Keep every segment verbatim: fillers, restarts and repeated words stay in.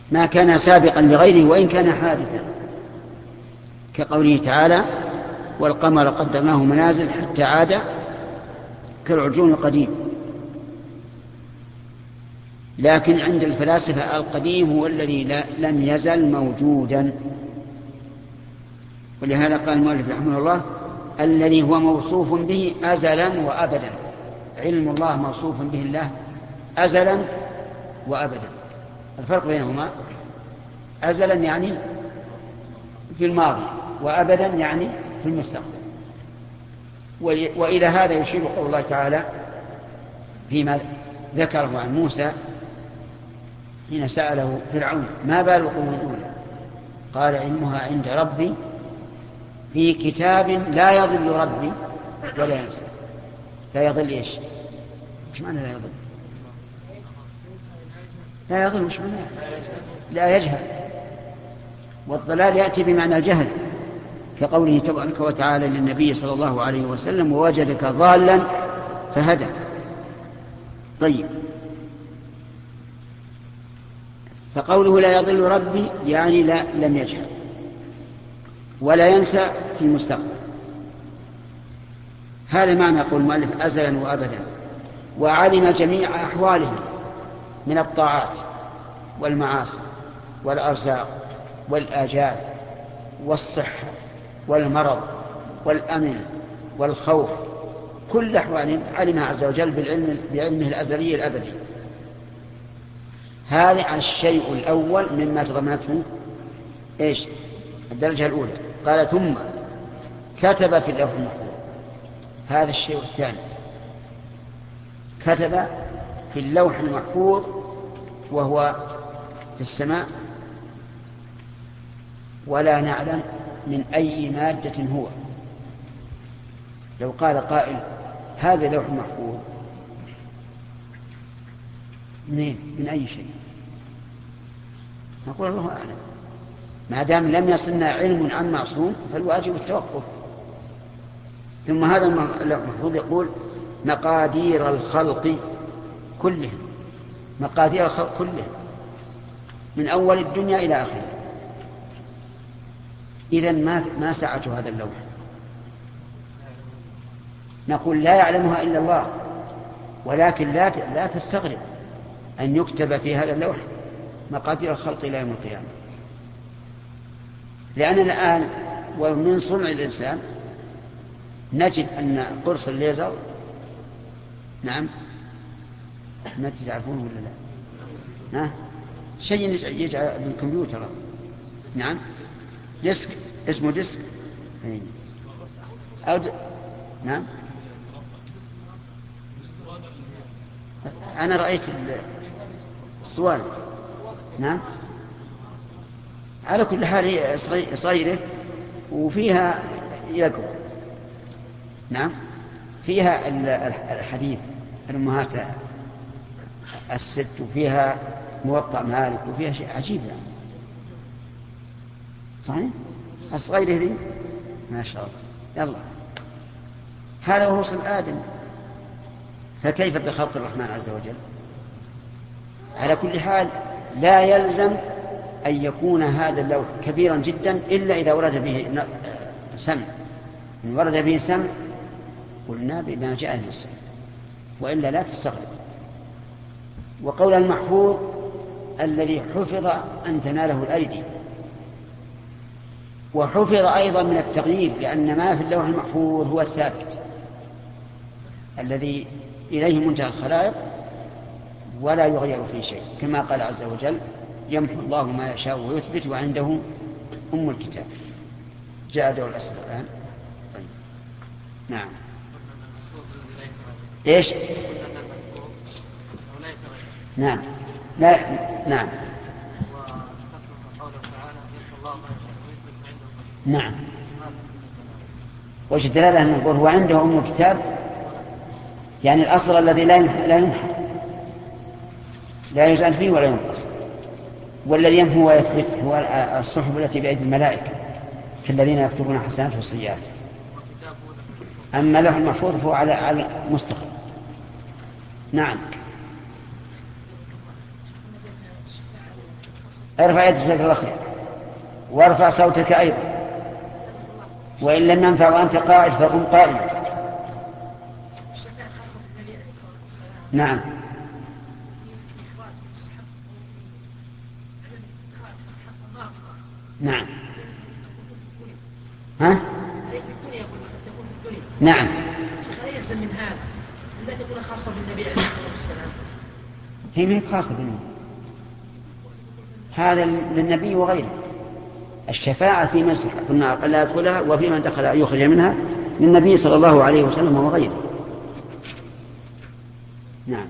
ما كان سابقا لغيره وإن كان حادثا، كقوله تعالى والقمر قدرناه منازل حتى عاد كالعرجون القديم. لكن عند الفلاسفة القديم هو الذي لا لم يزل موجودا، ولهذا قال المؤلف رحمه الله الذي هو موصوف به أزلا وأبدا. علم الله موصوف به الله أزلا وأبدا. الفرق بينهما أزلا يعني في الماضي، وأبدا يعني في المستقبل. وإلى هذا يشير قول الله تعالى فيما ذكره عن موسى حين سأله فرعون ما بال القرون الأولى، قال علمها عند ربي في كتاب لا يضل ربي ولا ينسى. لا يضل إيش؟ مش معنى لا يضل؟ لا يضل مش معنى لا يجهل، والضلال يأتي بمعنى الجهل، كقوله تبارك وتعالى للنبي صلى الله عليه وسلم ووجدك ضالا فهدى. طيب، فقوله لا يضل ربي يعني لا لم يجهل ولا ينسى في المستقبل. هذا معنى يقول المؤلف أزلا وأبدا. وعلم جميع أحواله من الطاعات والمعاصي والأرزاق والآجال والصحة والمرض والأمن والخوف، كل أحوال علمها عز وجل بالعلم بعلمه الأزلي الأبدي. هذا الشيء الأول مما تضمنته إيش؟ الدرجة الأولى. قال ثم كتب في اللوح المحفوظ. هذا الشيء الثاني كتب في اللوح المحفوظ وهو في السماء، ولا نعلم من أي مادة هو. لو قال قائل هذا لوح محفوظ منين؟ من أي شيء؟ نقول الله أعلم. ما دام لم يصلنا علم عن معصوم فالواجب التوقف. ثم هذا اللوح المحفوظ يقول مقادير الخلق كلهم، مقادير الخلق كلهم من أول الدنيا إلى آخره. إذن ما ما سعة هذا اللوح؟ نقول لا يعلمها إلا الله، ولكن لا لا تستغرب أن يكتب في هذا اللوح مقادير الخلق إلى يوم القيامة. لأننا الآن ومن صنع الإنسان نجد أن قرص الليزر، نعم ما تعرفونه ولا لا؟ ها؟ شيء يجعل بالكمبيوتر، نعم ديسك، اسمه ديسك أو د... نعم أنا رأيت الصوان، نعم على كل حال هي صغيرة وفيها يقوى، نعم فيها الحديث الأمهات الست، وفيها موطأ مالك، وفيها شيء عجيب يعني. صحيح الصغيرة ذي ما شاء الله. يلا هذا هو وصل آدم، فكيف بخلق الرحمن عز وجل؟ على كل حال لا يلزم أن يكون هذا اللوح كبيرا جدا إلا إذا ورد به سمع. إن ورد به سمع قلنا بما جاء به السمع، وإلا لا تستغرب. وقول المحفوظ الذي حفظ أن تناله الأيدي، وحفظ أيضا من التغيير، لأن ما في اللوح المحفوظ هو الثابت الذي إليه منتهى الخلائق ولا يغير فيه شيء، كما قال عز وجل يمحو الله ما يشاء ويثبت وعنده أم الكتاب. جاء دور الأسئلة الآن. طيب. نعم إيش؟ نعم لا نعم نعم وش الدلالة أن نقول هو عنده أم الكتاب؟ يعني الأصل الذي لا لا يمحى، لا يزال فيه ولا ينقص. والذي يمحو ويثبت هو الصحف التي بأيدي الملائكة كالذين يكتبون حسنات والسيئات. أما له المحفوظ فهو على على مستقل. نعم ارفع يدك جزاك الله خير، وارفع صوتك أيضا، وإن لم ينفع وأنت قاعد فقم قائما. نعم. نعم. ها؟ نعم. شيخ لا يلزم من هذا لا تكون خاصة بالنبي عليه الصلاة والسلام. هي ما هي خاصة بالنبي، هذا للنبي وغيره. الشفاعة في من سحق النار لا يدخلها وفي من دخل يخرج منها للنبي صلى الله عليه وسلم وغيره. نعم.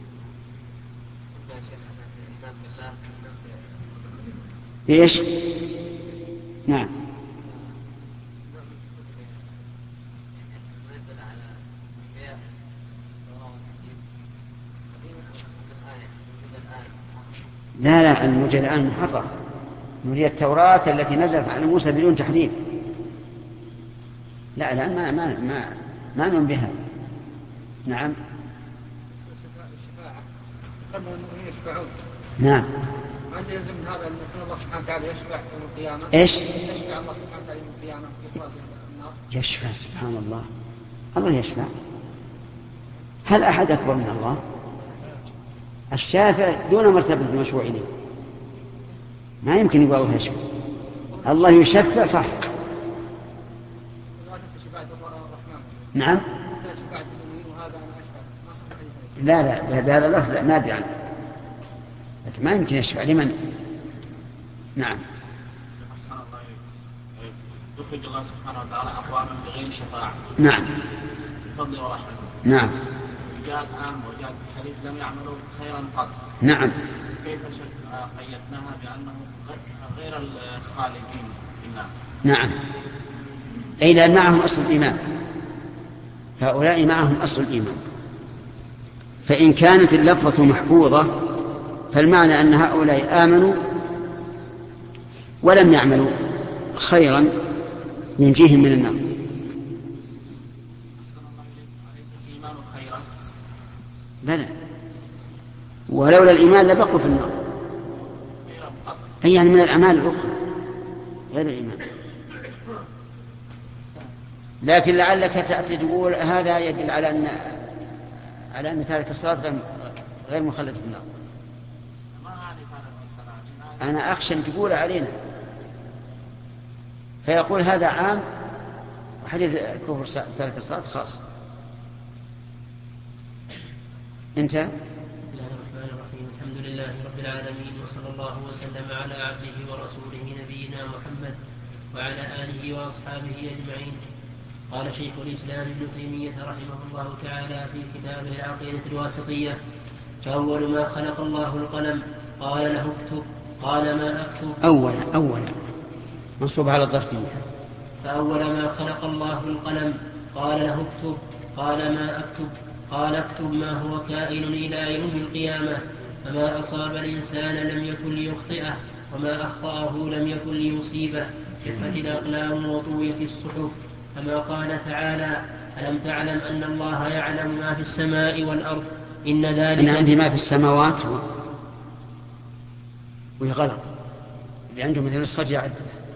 ايش؟ نعم. لا لا الموجة الآن محرف، نريد التوراة التي نزلت على موسى بدون تحريف. لا لا ما ما ما ما نؤمن بها. نعم. قد المؤمنين يشفعون. نعم. هل يلزم من هذا أن الله سبحانه وتعالى يشفع يوم القيامة؟ إيش؟ يشفع الله سبحانه وتعالى يوم القيامة في إخراج النار. يشفع سبحان الله، الله يشفع. هل أحد أكبر من الله؟ الشافع دون مرتبة المشروع إليه، ما يمكن يقول الله يشفع. الله يشفع صح. نعم. لا لا بهذا اللفظ لا ما أدري عنه، لكن ما يمكن يشفع لمن. نعم. يخرج الله سبحانه وتعالى أقواما بغير شفاعة. نعم. بفضل ورحمته. نعم. جاءت عام وجاءت الحديث لم يعملوا خيرا قط. نعم. كيف قيدناها بأنه غير الخالدين في النار؟ نعم. أي لأن معهم أصل الإيمان، هؤلاء معهم أصل الإيمان. فإن كانت اللفظة محفوظة فالمعنى أن هؤلاء آمنوا ولم يعملوا خيرا ينجيهم من النار. بلى، ولولا الإيمان لبقوا في النار. أي يعني من الأعمال الأخرى غير الإيمان. لكن لعلك تأتي تقول هذا يدل على أن على أن تارك الصلاة غير مخلد في النار. أنا أخشى أن تقول علينا فيقول هذا عام وحديث كفر تارك الصلاة خاص. انت. بسم الله الرحمن الرحيم. الحمد لله رب العالمين، وصلى الله وسلم على عبده ورسوله نبينا محمد وعلى آله وأصحابه أجمعين. قال شيخ الإسلام ابن تيمية رحمه الله تعالى في كتابه العقيدة الواسطية: فأول ما خلق الله القلم قال له اكتب قال ما أكتب. أولا أولا منصوب على الظرفية. فأول ما خلق الله القلم قال له اكتب قال ما أكتب قال اكتب ما هو كائن إلى يوم القيامة، فما أصاب الإنسان لم يكن ليخطئه وما أخطأه لم يكن ليصيبه، جفت الأقلام وطويت الصحف. كما قال تعالى: ألم تعلم أن الله يعلم ما في السماء والأرض إن ذلك. أنا عندي ما في السماوات و... وغلط اللي عنده مثل الصد يعد.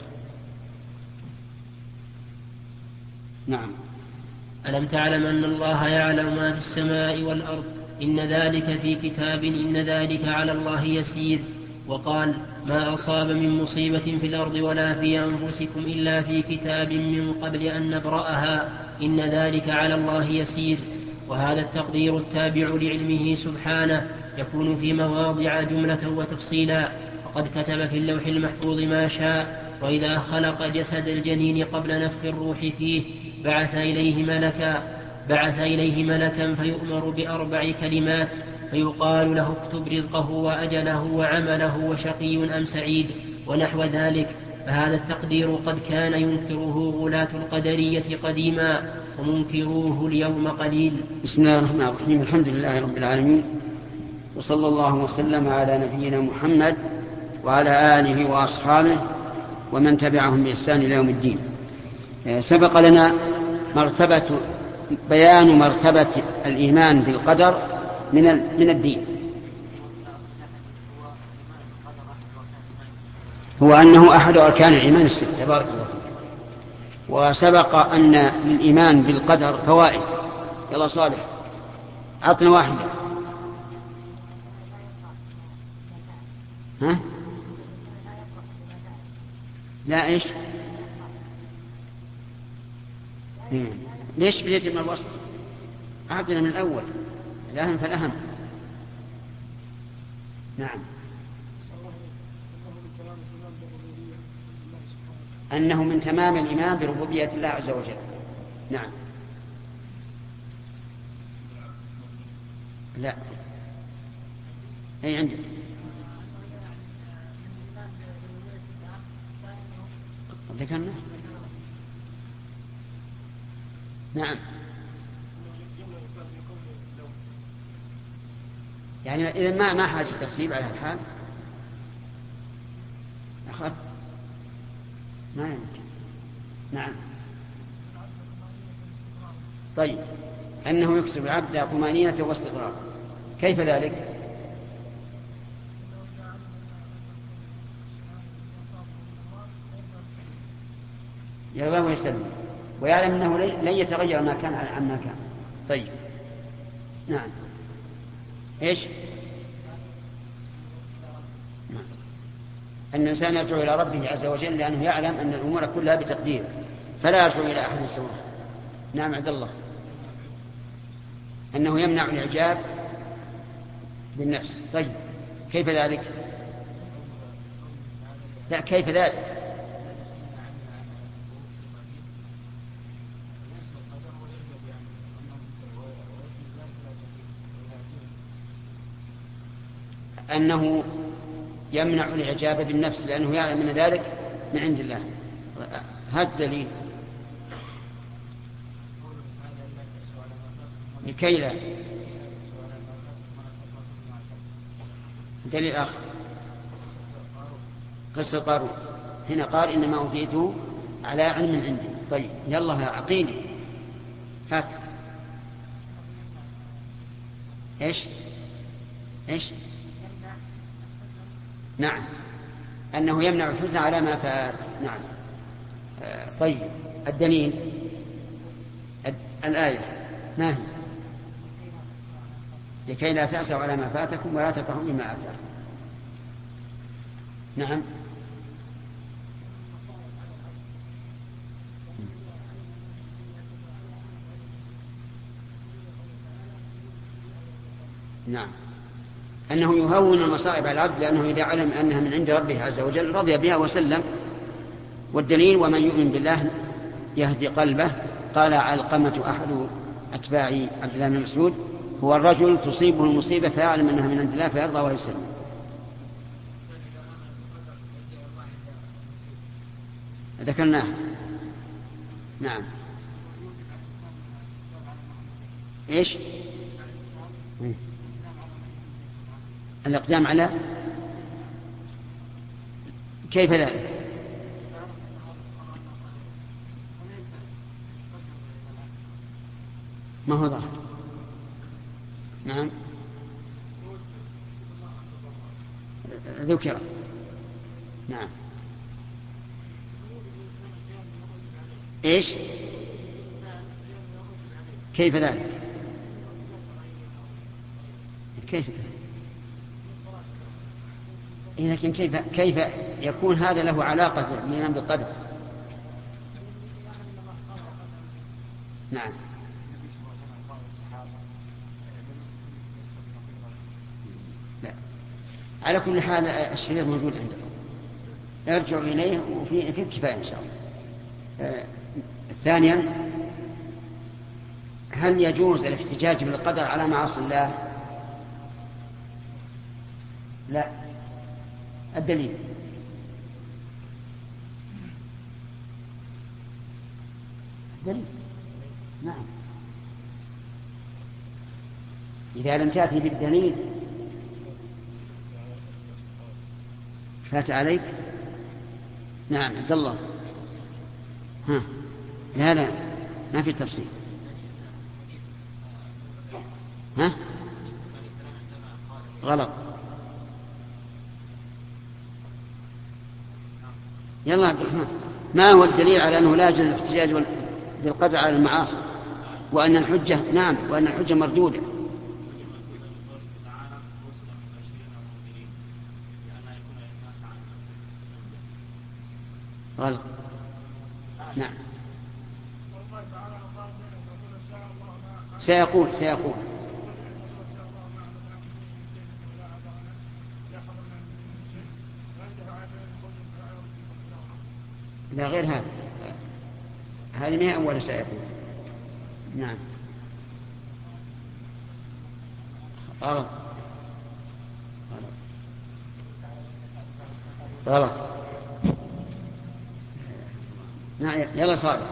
نعم. ألم تعلم أن الله يعلم ما في السماء والأرض إن ذلك في كتاب إن ذلك على الله يسير. وقال: ما أصاب من مصيبة في الأرض ولا في أنفسكم إلا في كتاب من قبل أن نبرأها إن ذلك على الله يسير. وهذا التقدير التابع لعلمه سبحانه يكون في مواضع جملة وتفصيلا، وقد كتب في اللوح المحفوظ ما شاء. وإذا خلق جسد الجنين قبل نفخ الروح فيه بعث إليه ملكا بعث إليه ملكا فيؤمر بأربع كلمات، فيقال له: اكتب رزقه وأجله وعمله وشقي أم سعيد ونحو ذلك. فهذا التقدير قد كان ينكره غلاة القدرية قديما، ومنكروه اليوم قليل. بسم الله الرحمن الرحيم. الحمد لله رب العالمين، وصلى الله وسلم على نبينا محمد وعلى آله وأصحابه ومن تبعهم بإحسان إلى يوم الدين. سبق لنا مرتبة بيان مرتبة الإيمان بالقدر من من الدين. هو أنه أحد أركان الإيمان الستة. بارك الله فيك. وسبق أن للإيمان بالقدر فوائد. يلا صالح عطنا واحدة. ها؟ لا إيش؟ ليش بديت من الوسط؟ أعطنا من الأول. الأهم فالأهم. نعم. أنه من تمام الإيمان بربوبية الله عز وجل. نعم. لا أي عندك؟ ذكرنا. نعم. يعني إذا ما ما حاجة ترتيب على الحال أخذت ما يمكن. نعم. طيب أنه يكسب العبد طمأنينة واستقرار. كيف ذلك؟ يرضى ويسلم ويعلم أنه لن يتغير ما كان عما كان. طيب. نعم. إيش؟ نعم. أن الإنسان يرجع إلى ربه عز وجل لأنه يعلم أن الأمور كلها بتقدير فلا يرجع إلى أحد سواه. نعم عبد الله. أنه يمنع الإعجاب بالنفس. طيب كيف ذلك؟ لا كيف ذلك؟ أنه يمنع الإعجاب بالنفس لأنه يعلم أن ذلك من عند الله. هذا الدليل. لكي لا. دليل آخر قصة قارون هنا قال إنما أوتيته على علم عندي. طيب يلا يا عقيلي هات. إيش إيش نعم أنه يمنع الحزن على ما فات. نعم. آه طيب الدليل الآية ما هي؟ لكي لا تأسوا على ما فاتكم ولا تفرحوا بما آتاكم. نعم. نعم. أنه يهون المصائب على العبد لأنه إذا علم أنها من عند ربه عز وجل رضي بها وسلم. والدليل ومن يؤمن بالله يهدي قلبه. قال علقمة أحد أتباع عبد الله بن مسعود هو الرجل تصيبه المصيبة فيعلم أنها من عند الله فيرضى ويسلم. ذكرناه. نعم. إيش الإقدام على كيف ذلك؟ ما هو ظاهر. نعم ذكرت. نعم. إيش كيف ذلك؟ كيف ذلك؟ لكن كيف كيف يكون هذا له علاقة بالإيمان بالقدر؟ نعم. لا على كل حال الشريط موجود عندكم ارجعوا إليه وفي في الكفاية إن شاء الله. آه ثانيا هل يجوز الاحتجاج بالقدر على معاصي الله؟ لا. الدليل الدليل نعم. إذا لم تأتي بالدليل فات عليك. نعم عبد الله. ها لا لا ما في تفصيل. ها غلط. يلا عبد الرحمن، ما هو الدليل على أنه لا يجوز الاحتجاج بالقدر على المعاصي وأن الحجة نعم وأن الحجة مردودة؟ غلط. نعم سيقول سيقول لا غير هذا، هذه ما هي أول سيقول. نعم غلط غلط. نعم يلا صادق.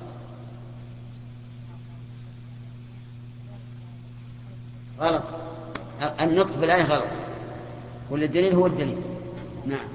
غلط، النطق بالآية غلط، والدليل هو الدليل. نعم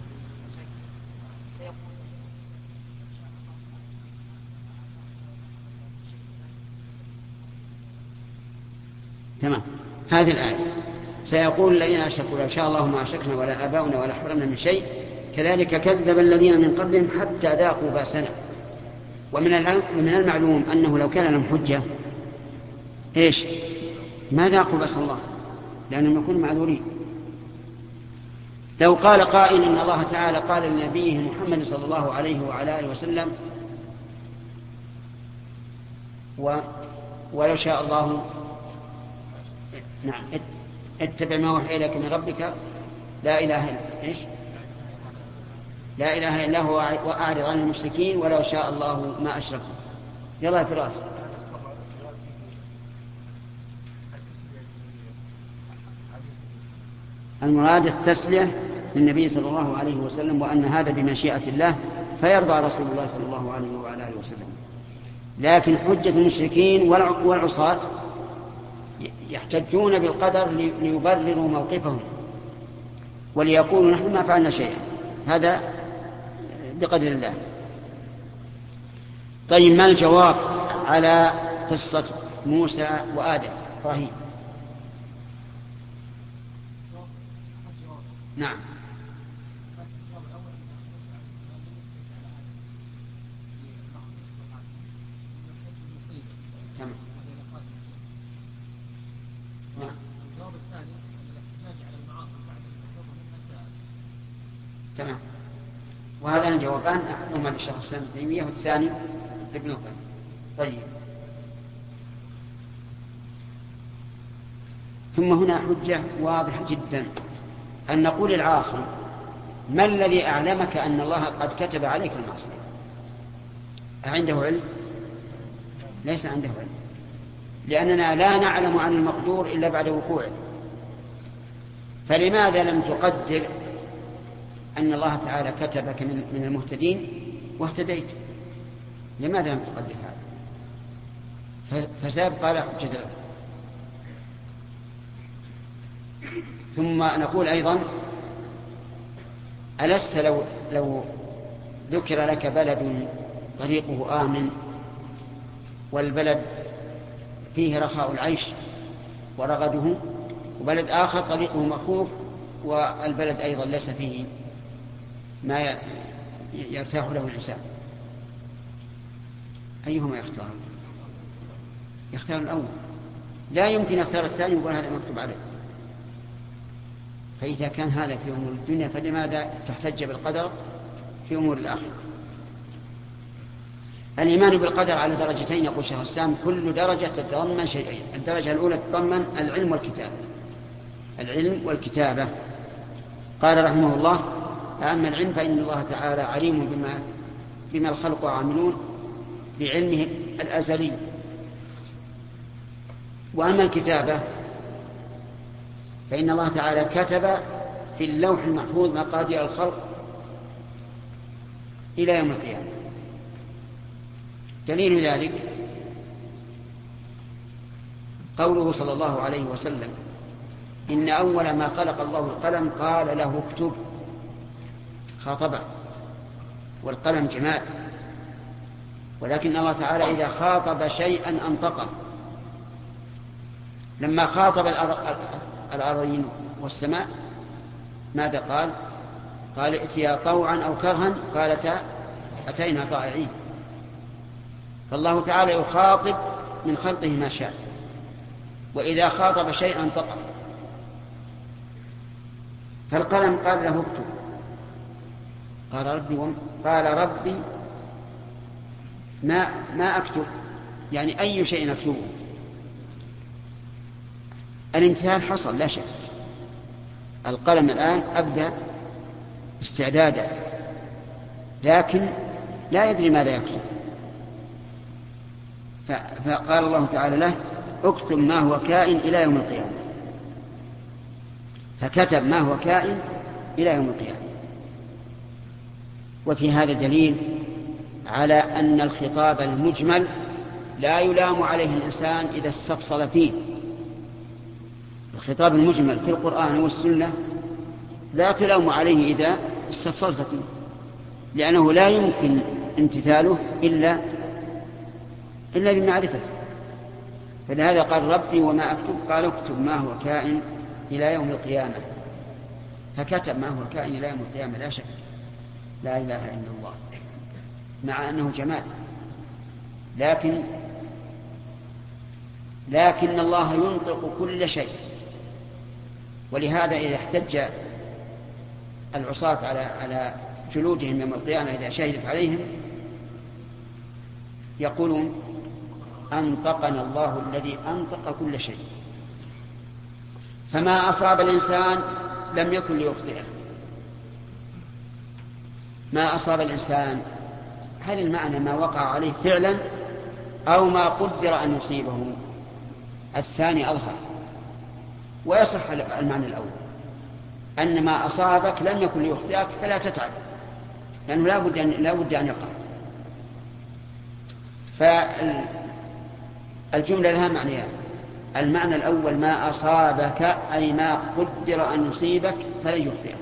تمام. هذه الآية سيقول الذين أشركوا لو شاء الله ما أشركنا ولا آباؤنا ولا حرمنا من شيء كذلك كذب الذين من قبلهم حتى ذاقوا بأسنا. ومن المعلوم أنه لو كان لهم حجة إيش ما ذاقوا بأس الله لأنهم يكونوا معذورين. لو قال قائل إن الله تعالى قال لنبيه محمد صلى الله عليه وعلى آله وسلم و ولو شاء الله نعم اتبع ما وحي إليك من ربك لا إله إلا إيش لا إله إلا هو وأعرض عن المشركين ولو شاء الله ما أشركوا. يلا فراس. المراد التسلية للنبي صلى الله عليه وسلم وأن هذا بمشيئة الله فيرضى رسول الله صلى الله عليه وعلى آله وسلم. لكن حجة المشركين والعصاة يحتجون بالقدر ليبرروا موقفهم وليقولوا نحن ما فعلنا شيئا، هذا بقدر الله. طيب ما الجواب على قصة موسى وآدم إبراهيم؟ نعم تمام. نعم. الجواب الثاني الاحتجاج على المعاصي بعد الحكم المسائل. تمام. وهذان الجوابان أحدهما للشيخ الإسلام ابن تيمية والثاني لابن القيم. طيب ثم هنا حجة واضحة جدا أن نقول العاصي ما الذي أعلمك أن الله قد كتب عليك المعصية؟ أعنده علم؟ ليس عنده علم، لأننا لا نعلم عن المقدور إلا بعد وقوعه. فلماذا لم تقدر أن الله تعالى كتبك من المهتدين واهتديت؟ لماذا لم تقدر هذا؟ فسيبقى لا حجة له. ثم نقول أيضا ألست لو, لو ذكر لك بلد طريقه آمن والبلد فيه رخاء العيش ورغده، وبلد آخر طريقه مخوف والبلد أيضا ليس فيه ما يرتاح له الإنسان، أيهما يختار؟ يختار الأول، لا يمكن يختار الثاني ويقول هذا مكتوب عليه. فإذا كان هذا في أمور الدنيا فلماذا تحتج بالقدر في أمور الآخرة؟ الإيمان بالقدر على درجتين يقول شيخ الإسلام، كل درجة تتضمن شيئين. الدرجة الأولى تتضمن العلم والكتابة، العلم والكتابة. قال رحمه الله: أما العلم فإن الله تعالى عليم بما, بما الخلق عاملون بعلمه الأزلي. وأما الكتابة فإن الله تعالى كتب في اللوح المحفوظ مقادير الخلق إلى يوم القيامة. دليل ذلك قوله صلى الله عليه وسلم: إن أول ما خلق الله القلم قال له اكتب، خاطبه، والقلم جماد، ولكن الله تعالى إذا خاطب شيئا أنطقه. لما خاطب الأرضين والسماء ماذا قال؟ قال ائتيا طوعا أو كرها قالتا أتينا طائعين. فالله تعالى يخاطب من خلقه ما شاء، وإذا خاطب شيئا انطق. فالقلم قال له اكتب، قال ربي وم... قال ربي ما ما أكتب، يعني أي شيء أكتبه. الامتثال حصل لا شك، القلم الآن أبدأ استعدادا، لكن لا يدري ماذا يكتب. فقال الله تعالى له اكتب ما هو كائن إلى يوم القيامة، فكتب ما هو كائن إلى يوم القيامة. وفي هذا دليل على أن الخطاب المجمل لا يلام عليه الإنسان إذا استفصل فيه. الخطاب المجمل في القرآن والسنة لا تلام عليه إذا استفصلت فيه، لأنه لا يمكن امتثاله إلا إلا بمعرفته. فلهذا قال ربي وما أكتب، قال اكتب ما هو كائن إلى يوم القيامة، فكتب ما هو كائن إلى يوم القيامة لا شك. لا إله إلا الله، مع أنه جماد، لكن لكن الله ينطق كل شيء. ولهذا إذا احتج العصاة على على جلودهم يوم القيامة إذا شهدت عليهم يقولون أنطقنا الله الذي أنطق كل شيء. فما أصاب الإنسان لم يكن ليخطئه. ما أصاب الإنسان، هل المعنى ما وقع عليه فعلا أو ما قدر أن يصيبه؟ الثاني أظهر، ويصح المعنى الأول، أن ما أصابك لم يكن ليخطئك فلا تتعب، لأنه لا بد أن, لا بد أن يقع. فالجملة لها معنيان: المعنى الأول ما أصابك أي ما قدر أن يصيبك فلن يخطئك.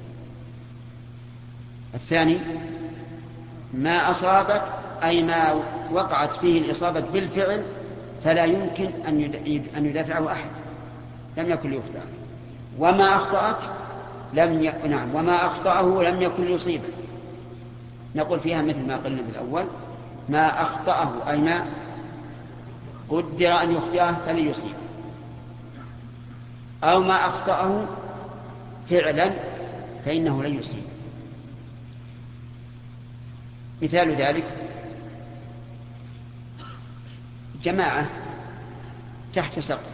الثاني ما أصابك أي ما وقعت فيه الإصابة بالفعل فلا يمكن أن يدافعه أحد، لم يكن ليخطئك. وما أخطأك لم ي... نعم وما أخطأه لم يكن ليصيبه. نقول فيها مثل ما قلنا بالأول: ما أخطأه أي ما قدر أن يخطئه فلن يصيبه، أو ما أخطأه فعلا فإنه لن يصيبه. مثال ذلك جماعة تحت سقف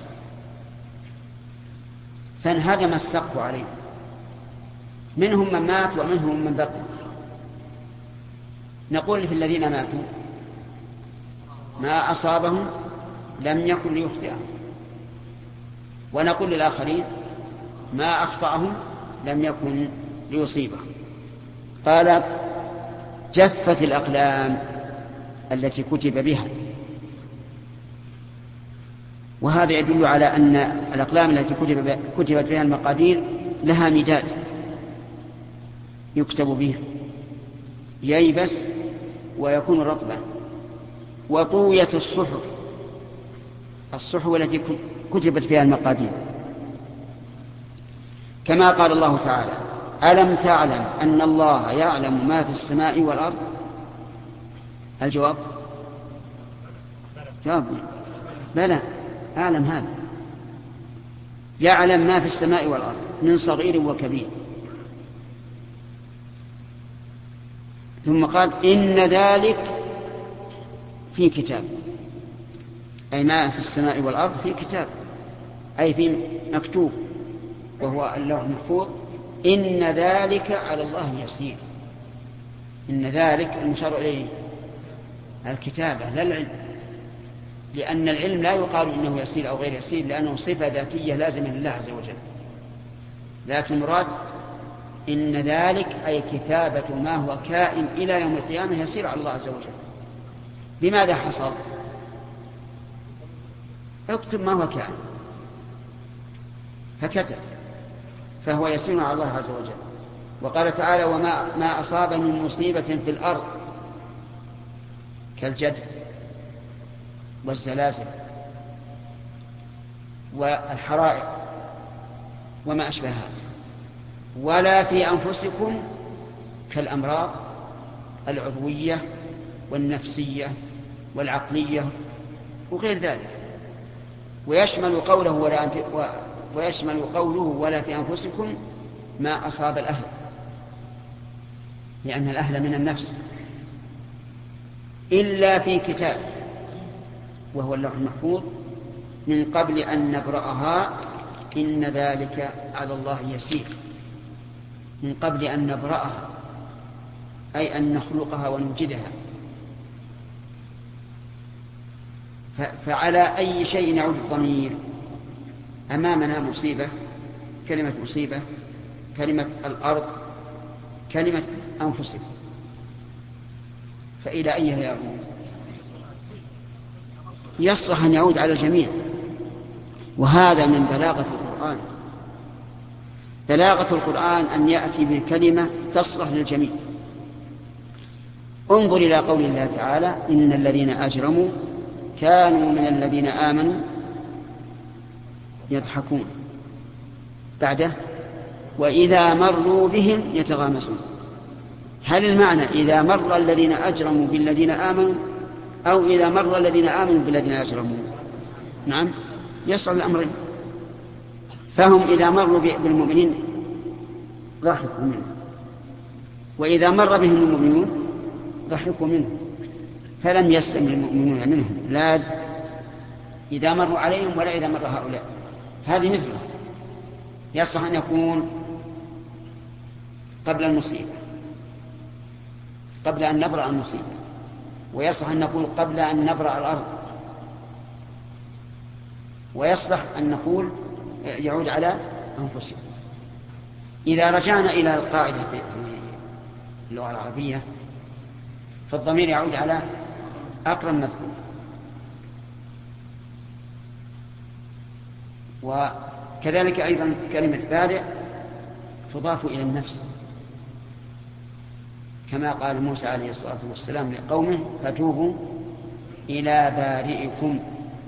فانهدم السقف عليه، منهم من مات ومنهم من بقي. نقول في الذين ماتوا ما أصابهم لم يكن ليخطئهم، ونقول للآخرين ما أخطأهم لم يكن ليصيبهم. قال جفت الأقلام التي كتب بها. وهذا يدل على أن الأقلام التي كتبت بها المقادير لها مداد يكتب به، ييبس ويكون رطبا. وطويت الصحف، الصحف التي كتبت فيها المقادير، كما قال الله تعالى: ألم تعلم أن الله يعلم ما في السماء والأرض؟ الجواب جواب بلى، أعلم هذا، يعلم ما في السماء والأرض من صغير وكبير. ثم قال إن ذلك في كتاب، أي ما في السماء والأرض في كتاب، أي في مكتوب وهو اللوح المحفوظ. إن ذلك على الله يسير. إن ذلك المشار إليه الكتابة لا العلم، لأن العلم لا يقال إنه يسير أو غير يسير، لأنه صفة ذاتية لازمة لله عز وجل. لكن مراد إن ذلك أي كتابة ما هو كائن إلى يوم القيامة يسير على الله عز وجل. بماذا حصل؟ اكتب ما هو كائن، فكتب، فهو يسير على الله عز وجل. وقال تعالى: وما ما أصاب من مصيبة في الأرض كالجد والزلازل والحرائق وما أشبه هذا. ولا في أنفسكم كالأمراض العضوية والنفسية والعقلية وغير ذلك. ويشمل قوله ولا ويشمل قوله ولا في أنفسكم ما أصاب الأهل، لأن الأهل من النفس، إلا في كتاب وهو اللوح المحفوظ من قبل أن نبرأها إن ذلك على الله يسير. من قبل أن نبرأها أي أن نخلقها ونوجدها. فعلى أي شيء يعود الضمير؟ أمامنا مصيبة، كلمة مصيبة، كلمة الأرض، كلمة أنفسكم، فإلى أي يعود؟ يصلح أن يعود على الجميع. وهذا من بلاغة القرآن. بلاغة القرآن أن يأتي بكلمة تصلح للجميع. انظر إلى قول الله تعالى إن الذين أجرموا كانوا من الذين آمنوا يضحكون، بعده وإذا مروا بهم يتغامزون. هل المعنى إذا مر الذين أجرموا بالذين آمنوا أو إذا مر الذين آمنوا بالذين أجرموا؟ نعم، يصل الأمرين. فهم إذا مروا بالمؤمنين ضحكوا منه، وإذا مر بهم المؤمنون ضحكوا منه، فلم يسلم المؤمنون منهم لا إذا مروا عليهم ولا إذا مر هؤلاء. هذه مثله يصح أن يكون قبل المصيبة، قبل أن نبرأ المصيبة، ويصح أن نقول قبل أن نبرأ الأرض، ويصح أن نقول يعود على أنفسهم. إذا رجعنا إلى القاعدة في اللغة العربية فالضمير يعود على أقرب مذكور. وكذلك أيضا كلمة بارئ تضاف إلى النفس، كما قال موسى عليه الصلاة والسلام لقومه فتوبوا إلى بارئكم.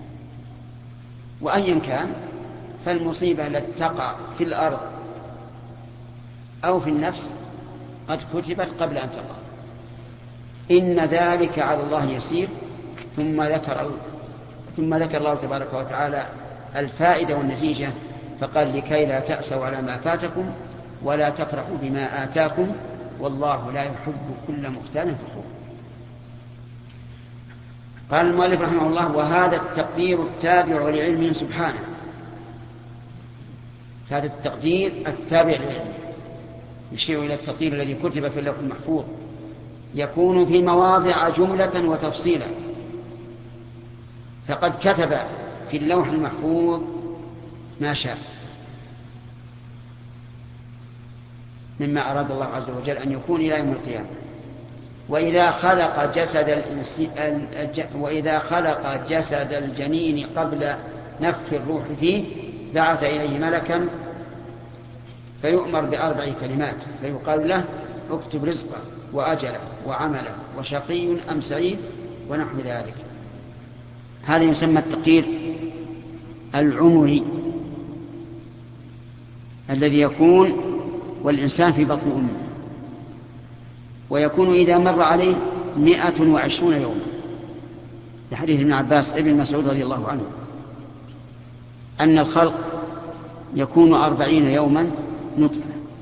وأيا كان فالمصيبة التي تقع في الأرض أو في النفس قد كتبت قبل أن تقع. إن ذلك على الله يسير. ثم ذكر ثم ذكر الله تبارك وتعالى الفائدة والنتيجة فقال لكي لا تأسوا على ما فاتكم ولا تفرحوا بما آتاكم والله لا يحب كل مختال فخور. قال المؤلف رحمه الله وهذا التقدير التابع لعلمه سبحانه. هذا التقدير التابع لعلمه يشير إلى التقدير الذي كتب في اللوح المحفوظ، يكون في مواضع جملة وتفصيلا. فقد كتب في اللوح المحفوظ ما شاء مما أراد الله عز وجل أن يكون إلى يوم القيامة. وإذا خلق جسد الإنسان وإذا خلق جسد الجنين قبل نفخ الروح فيه بعث إليه ملكا فيؤمر بأربع كلمات فيقال له اكتب رزقه وأجله وعمله وشقي أم سعيد ونحو ذلك. هذا يسمى التقدير العمري الذي يكون والإنسان في بطن أمه، ويكون إذا مر عليه مئة وعشرون يوما لحديث ابن عباس ابن مسعود رضي الله عنه أن الخلق يكون أربعين يوما نطفة،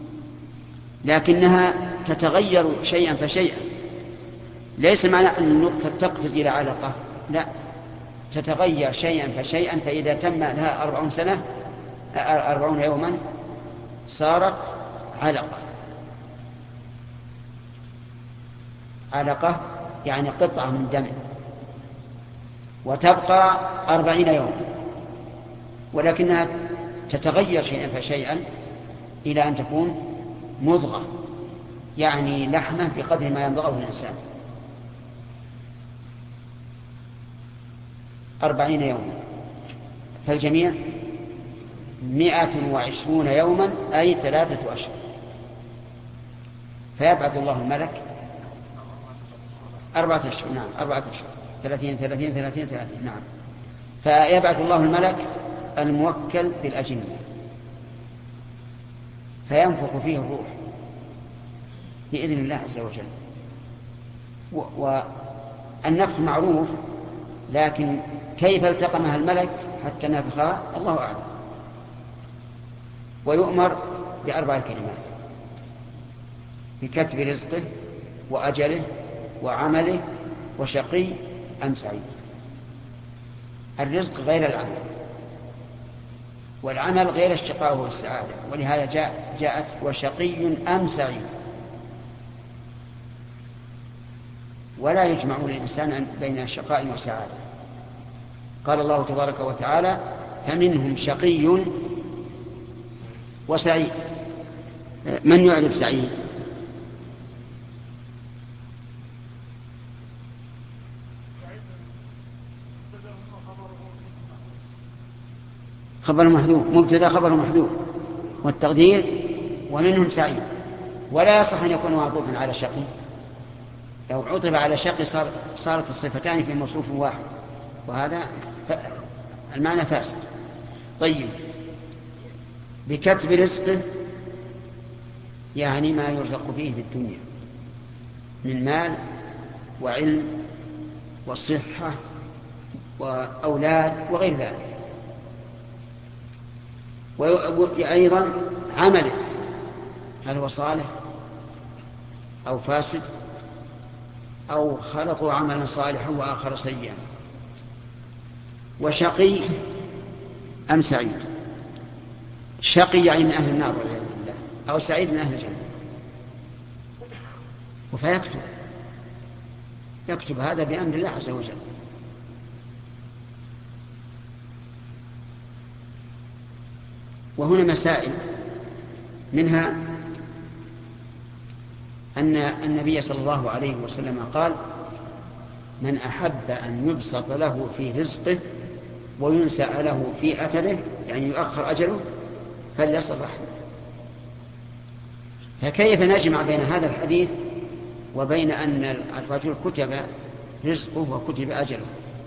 لكنها تتغير شيئا فشيئا. ليس معنى أن النطفة تقفز إلى علقة، لا، تتغير شيئا فشيئا، فإذا تم لها أربعون سنة أربعون يوما صارت علقة. علقة يعني قطعة من دم، وتبقى أربعين يوما، ولكنها تتغير شيئا فشيئا إلى أن تكون مضغة، يعني لحمة بقدر ما يمضغه الإنسان. أربعين يوما، فالجميع مئة وعشرون يوما أي ثلاثة أشهر. فيبعث الله الملك أربعة أشهر، نعم أربعة أشهر، ثلاثين ثلاثين ثلاثين ثلاثين، نعم. فيبعث الله الملك الموكل بالأجنة فينفخ فيه الروح بإذن الله عز وجل. والنفخ معروف، لكن كيف التقمها الملك حتى نفخها الله أعلم. ويؤمر بأربع كلمات: بكتب رزقه وأجله وعمله وشقي أم سعيد. الرزق غير العمل، والعمل غير الشقاء والسعادة، ولهذا جاء جاءت وشقي أم سعيد. ولا يجمع الإنسان بين شقاء وسعادة. قال الله تبارك وتعالى: فمنهم شقي وسعيد. من يعرف سعيد؟ خبر محذوف، مبتدا خبر محذوف، والتقدير ومنهم سعيد. ولا يصح أن يكون معطوفا على شقي. لو عطف على شقي صار صارت الصفتان في موصوف واحد، وهذا المعنى فاسد. طيب، بكتب رزقه يعني ما يرزق فيه في الدنيا من مال وعلم وصحة وأولاد وغير ذلك. وأيضا عمله، هل هو صالح أو فاسد، أو خلقوا عملا صالحا وآخر سيئا. وشقي أم سعيد. شقي يعني من أهل النار والعياذ بالله، أو سعيد من أهل الجنة. فيكتب يكتب هذا بأمر الله عز وجل. وهنا مسائل، منها أن النبي صلى الله عليه وسلم قال: من أحب أن يبسط له في رزقه وينسأ له في أثره، يعني يؤخر أجله، فليصل رحمه. فكيف نجمع بين هذا الحديث وبين أن الرجل كتب رزقه وكتب أجله؟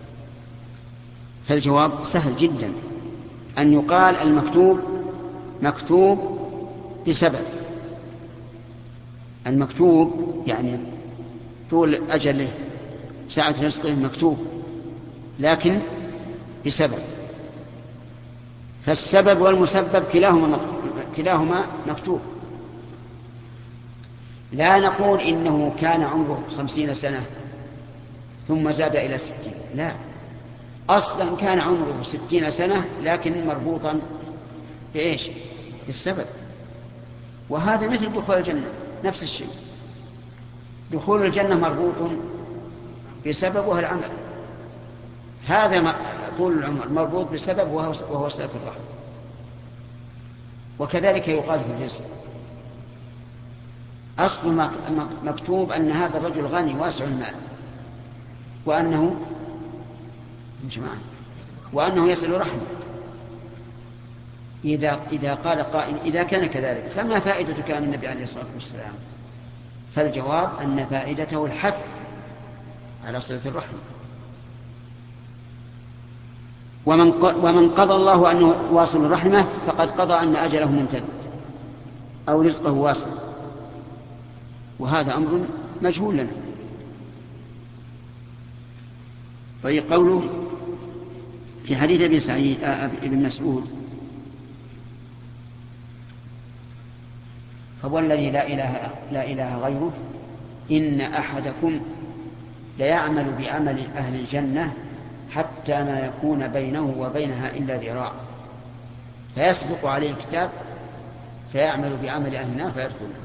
فالجواب سهل جدا، أن يقال المكتوب مكتوب بسبب. المكتوب يعني طول أجله، سعة رزقه مكتوب، لكن بسبب. فالسبب والمسبب كلاهما كلاهما مكتوب. لا نقول إنه كان عمره خمسين سنة ثم زاد إلى ستين، لا، أصلا كان عمره ستين سنة لكن مربوطا بإيش؟ بالسبب. وهذا مثل دخول الجنة، نفس الشيء. دخول الجنة مربوط بسبب وهو العمل. هذا طول العمر مربوط بسبب وهو صلة الرحم. وكذلك يقال في الرزق. أصل مكتوب أن هذا الرجل غني واسع المال، وأنه وأنه يصل رحمه. إذا إذا قال قائل: إذا كان كذلك فما فائدة كلام النبي عليه الصلاة والسلام؟ فالجواب أن فائدته الحث على صلة الرحم. ومن ومن قضى الله أنه واصل رحمه فقد قضى أن أجله ممتد أو رزقه واصل، وهذا أمر مجهول لنا. طيب، قوله في حديث ابن سعيد ابن مسعود: فهو الذي لا إله, لا إله غيره إن أحدكم ليعمل بعمل أهل الجنة حتى ما يكون بينه وبينها إلا ذراع، فيسبق عليه الكتاب فيعمل بعمل أهل النار فيدخلها.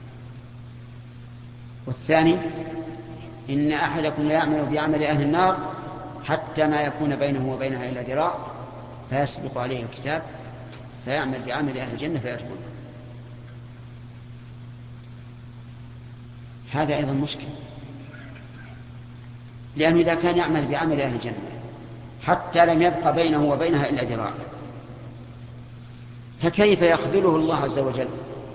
والثاني: إن أحدكم ليعمل بعمل أهل النار حتى ما يكون بينه وبينها إلا ذراع، فيسبق عليه الكتاب فيعمل بعمل أهل الجنة فيدخلها. هذا أيضا مشكل، لأنه إذا كان يعمل بعمل أهل الجنة حتى لم يبق بينه وبينها إلا ذراع، فكيف يخذله الله عز وجل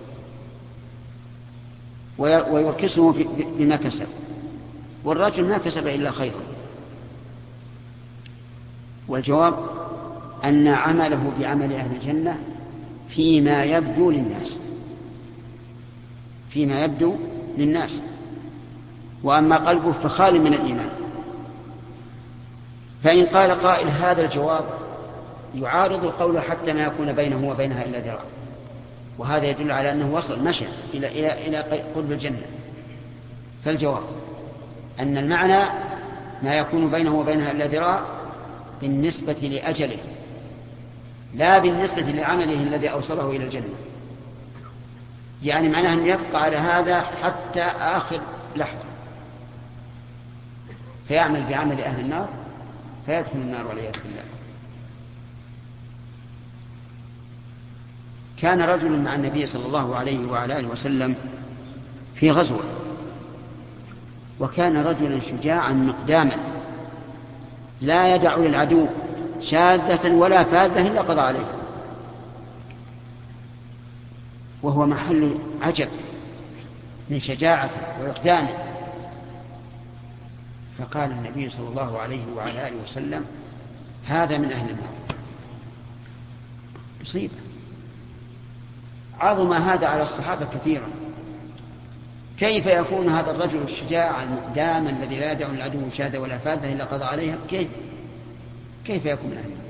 ويركسه بما كسب؟ والرجل ما كسب إلا خيرا. والجواب أن عمله بعمل أهل الجنة فيما يبدو للناس، فيما يبدو للناس، وأما قلبه فخال من الإيمان. فإن قال قائل هذا الجواب يعارض قوله حتى ما يكون بينه وبينها إلا ذراع، وهذا يدل على أنه وصل مشى إلى إلى إلى قرب الجنة. فالجواب أن المعنى ما يكون بينه وبينها إلا ذراع بالنسبة لأجله، لا بالنسبة لعمله الذي أوصله إلى الجنة. يعني معناه أن يبقى على هذا حتى آخر لحظة، فيعمل بعمل أهل النار فيدخل النار والعياذ بالله. كان رجل مع النبي صلى الله عليه وعلى آله وسلم في غزوة، وكان رجلا شجاعا مقداما لا يدع للعدو شاذة ولا فاذة إلا قضى عليه، وهو محل عجب من شجاعته وإقدامه. فقال النبي صلى الله عليه وعلى آله وسلم هذا من أهل النار. مصيبة. عظم هذا على الصحابة كثيرا. كيف يكون هذا الرجل الشجاع المقدام الذي لا يدع العدو شاذة ولا فاذة إلا قضى عليها؟ كيف كيف يكون من أهل النار؟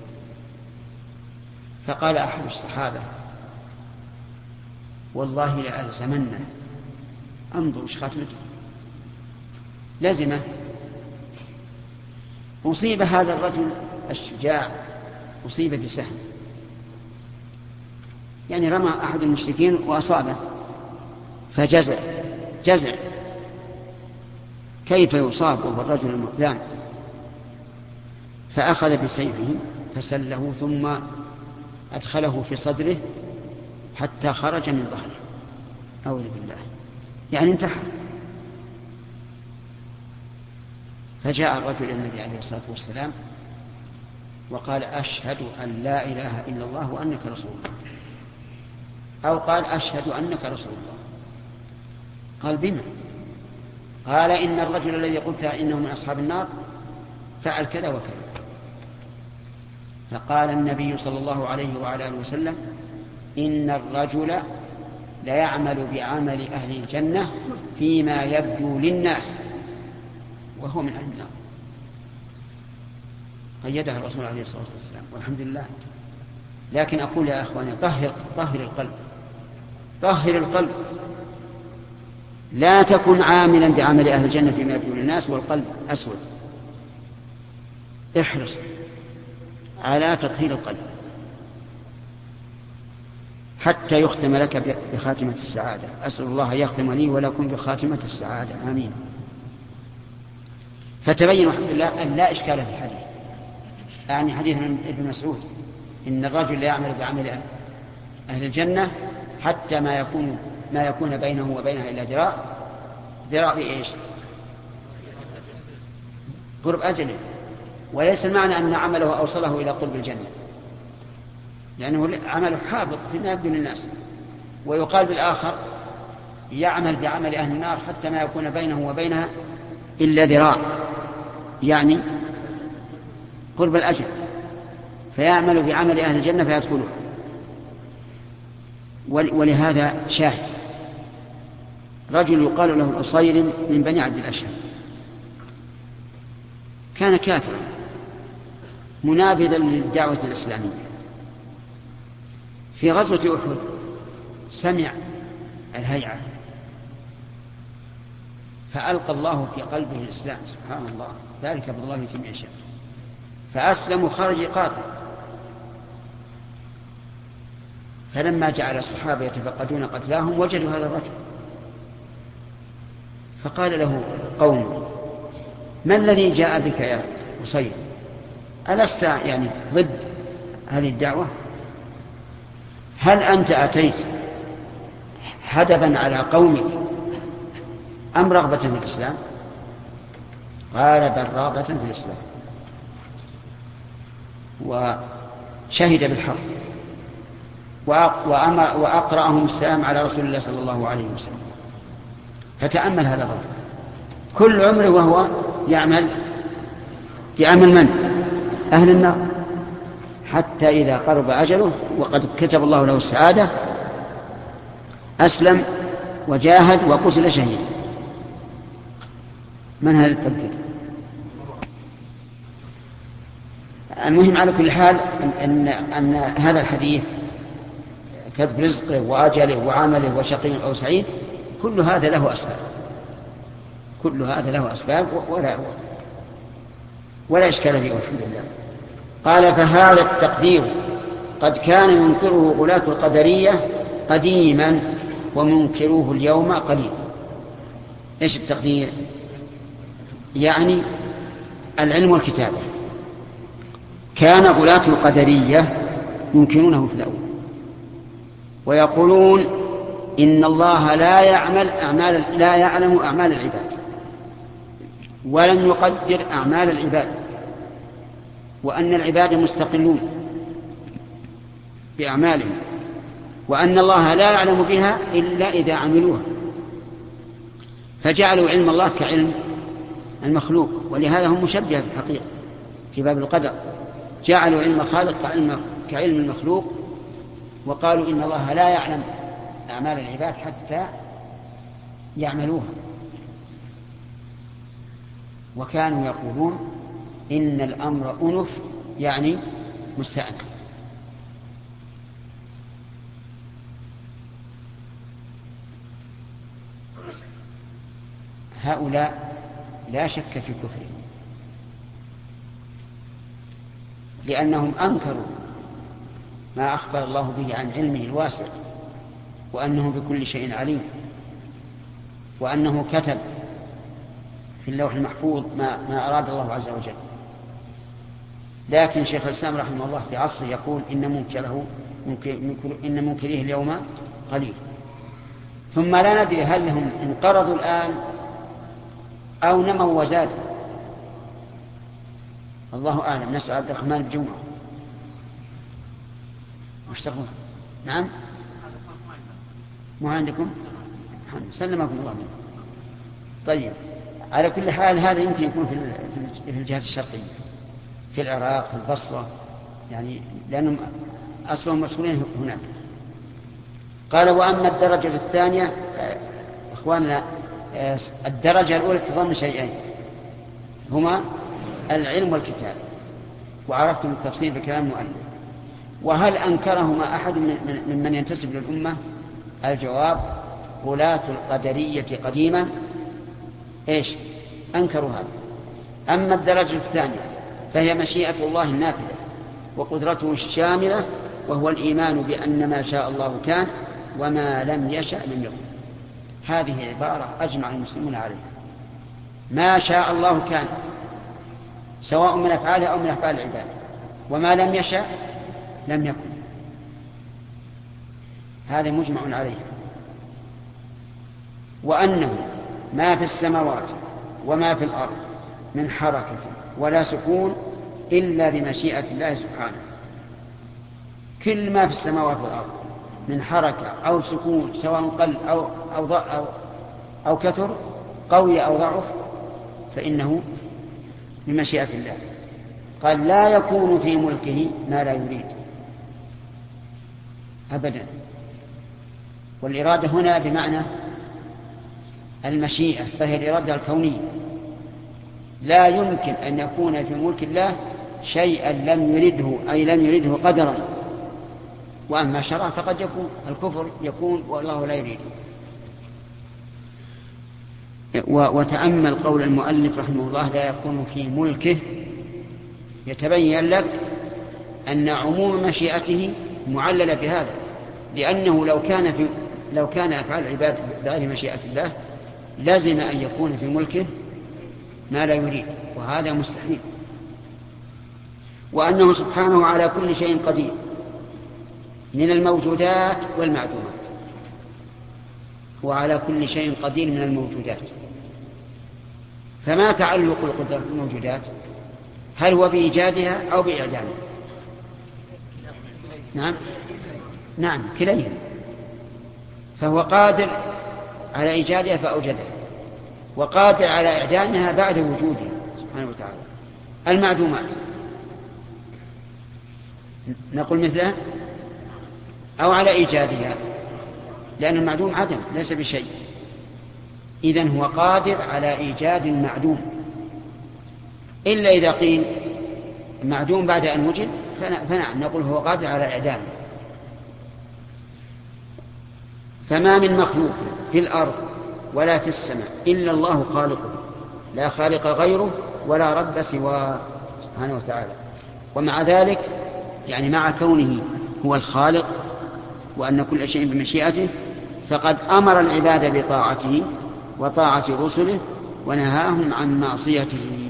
فقال أحد الصحابة والله لألزمنه. انظر ايش خاتمته، لازمه. أصيب هذا الرجل الشجاع، أصيب بسهم، يعني رمى أحد المشركين وأصابه فجزع جزع. كيف يصاب وهو الرجل المقدام؟ فأخذ بسيفه فسله ثم أدخله في صدره حتى خرج من ظهره. أعوذ بالله، يعني انتحر. فجاء الرجل إلى النبي عليه الصلاة والسلام وقال أشهد أن لا إله إلا الله وأنك رسول الله، أو قال أشهد أنك رسول الله. قال بما؟ قال إن الرجل الذي قلت إنه من أصحاب النار فعل كذا وكذا. فقال النبي صلى الله عليه وعلى آله وسلم إن الرجل ليعمل بعمل أهل الجنة فيما يبدو للناس وهو من أهل النار. قيدها الرسول عليه الصلاة والسلام والحمد لله. لكن أقول يا أخواني طهر طهر القلب، طهر القلب، لا تكن عاملا بعمل أهل الجنة فيما يبدو للناس والقلب أسود. احرص على تطهير القلب حتى يختم لك بخاتمة السعادة. أسأل الله يختم لي ولكم بخاتمة السعادة، آمين. فتبين الحمد لله أن لا إشكال في الحديث، يعني حديث ابن مسعود إن الرجل لا يعمل بعمل أهل الجنة حتى ما يكون ما يكون بينه وبينها إلا ذراع. ذراع بإيش؟ قرب أجله. وليس المعنى أن عمله أوصله إلى قرب الجنة، لأنه عمله حابط فيما يبدو للناس. ويقال بالآخر يعمل بعمل أهل النار حتى ما يكون بينه وبينها إلا ذراع، يعني قرب الأجل، فيعمل بعمل أهل الجنة فيدخله. ولهذا شاهد رجل يقال له الأصير من بني عبد الأشهر، كان كافرا منابذا للدعوة الإسلامية. في غزوة أحد سمع الهيعة فألقى الله في قلبه الإسلام، سبحان الله، ذلك فضل الله يتم يشاء، فأسلم وخرج يقاتل. فلما جعل الصحابة يتفقدون قتلاهم وجدوا هذا الرجل، فقال له قوم ما الذي جاء بك يا أصير؟ ألست يعني ضد هذه الدعوة؟ هل أنت أتيت حدبا على قومك أم رغبة في الإسلام؟ قال بل رغبة في الإسلام، وشهد بالحق وأمر وأقرأهم السلام على رسول الله صلى الله عليه وسلم. فتأمل هذا الرجل كل عمره وهو يعمل بعمل من؟ أهل النار، حتى إذا قرب أجله وقد كتب الله له السعادة أسلم وجاهد وقتل شهيدا. من هذا التبديل؟ المهم على كل حال أن, أن هذا الحديث كتب رزقه وأجله وعمله وشقي أو سعيد كل هذا له أسباب، كل هذا له أسباب ولا, ولا إشكال فيه والحمد لله. قال فهذا التقدير قد كان ينكره غلاة القدرية قديما ومنكروه اليوم قليل. إيش التقدير؟ يعني العلم والكتابة. كان غلاة القدرية ينكرونه في الأول ويقولون إن الله لا يعمل أعمال لا يعلم أعمال العباد ولم يقدر أعمال العباد، وأن العباد مستقلون بأعمالهم، وأن الله لا يعلم بها إلا إذا عملوها، فجعلوا علم الله كعلم المخلوق، ولهذا هم مشبهة في الحقيقة في باب القدر، جعلوا علم الخالق كعلم المخلوق، وقالوا إن الله لا يعلم أعمال العباد حتى يعملوها. وكانوا يقولون إن الأمر أنف يعني مستأنف. هؤلاء لا شك في كفرهم، لأنهم أنكروا ما أخبر الله به عن علمه الواسع، وأنه بكل شيء عليم، وأنه كتب في اللوح المحفوظ ما, ما أراد الله عز وجل. لكن شيخ الإسلام رحمه الله في عصره يقول إن منكره منكر إن منكريه اليوم قليل. ثم لا ندري هل هم انقرضوا الآن أو نموا وزادوا، الله أعلم. نسأل عبد الرحمن بجمعة واشتغلوا. نعم ما عندكم؟ سلمكم الله منه. طيب على كل حال هذا يمكن يكون في الجهات الشرقية في العراق في البصرة، يعني لأنهم أصلهم مشغولين هناك. قال وأما الدرجة الثانية إخواننا، الدرجة الأولى تضمن شيئين هما العلم والكتاب، وعرفتم التفصيل بكلام المؤلف. وهل أنكرهما أحد ممن من ينتسب للأمة؟ الجواب غلاة القدرية قديما إيش أنكروا هذا. أما الدرجة الثانية فهي مشيئة الله النافذة وقدرته الشاملة، وهو الإيمان بأن ما شاء الله كان وما لم يشأ لم يكن. هذه عبارة أجمع المسلمون عليها. ما شاء الله كان، سواء من أفعاله أو من أفعال العباد، وما لم يشأ لم يكن. هذا مجمع عليه. وأنه ما في السماوات وما في الأرض من حركة ولا سكون إلا بمشيئة الله سبحانه. كل ما في السماوات والأرض من حركة أو سكون سواء قل أو, أو, أو, أو كثر، قوي أو ضعف، فإنه بمشيئة الله. قال لا يكون في ملكه ما لا يريد أبدا. والإرادة هنا بمعنى المشيئة، فهي الإرادة الكونية. لا يمكن أن يكون في ملك الله شيئا لم يرده، أي لم يرده قدرا. وأما شرع فقد يكون الكفر يكون والله لا يريد. وتأمل قول المؤلف رحمه الله لا يكون في ملكه، يتبين لك أن عموم مشيئته معللة بهذا، لأنه لو كان في لو كان أفعال العباد بغير مشيئة الله لازم أن يكون في ملكه ما لا يريد، وهذا مستحيل. وأنه سبحانه على كل شيء قدير من الموجودات والمعدومات. وعلى كل شيء قدير من الموجودات. فما تعلق القدرة بالموجودات؟ هل هو بإيجادها أو بإعدامها؟ نعم نعم كليهما. فهو قادر على إيجادها فأوجدها، وقادر على إعدامها بعد وجودها سبحانه وتعالى. المعدومات نقول مثلها أو على إيجادها، لأن المعدوم عدم ليس بشيء. إذن هو قادر على إيجاد المعدوم، إلا إذا قيل معدوم بعد أن وجد فنعم نقول هو قادر على إعدامه. فما من مخلوق في الأرض ولا في السماء إلا الله خالقه، لا خالق غيره ولا رب سواه سبحانه وتعالى. ومع ذلك يعني مع كونه هو الخالق وأن كل شيء بمشيئته، فقد أمر العباد بطاعته وطاعة رسله ونهاهم عن معصيته.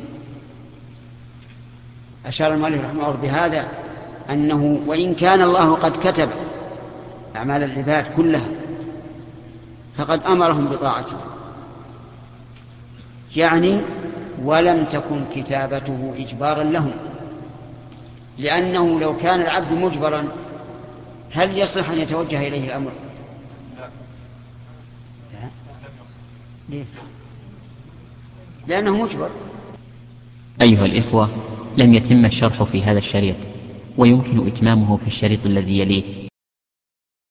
أشار المؤلف رحمه الله بهذا أنه وإن كان الله قد كتب أعمال العباد كلها فقد أمرهم بطاعته، يعني ولم تكن كتابته إجبارا لهم، لأنه لو كان العبد مجبرا هل يصلح أن يتوجه إليه الأمر؟ لا. ليه؟ لأنه مجبر. أيها الإخوة، لم يتم الشرح في هذا الشريط، ويمكن إتمامه في الشريط الذي يليه.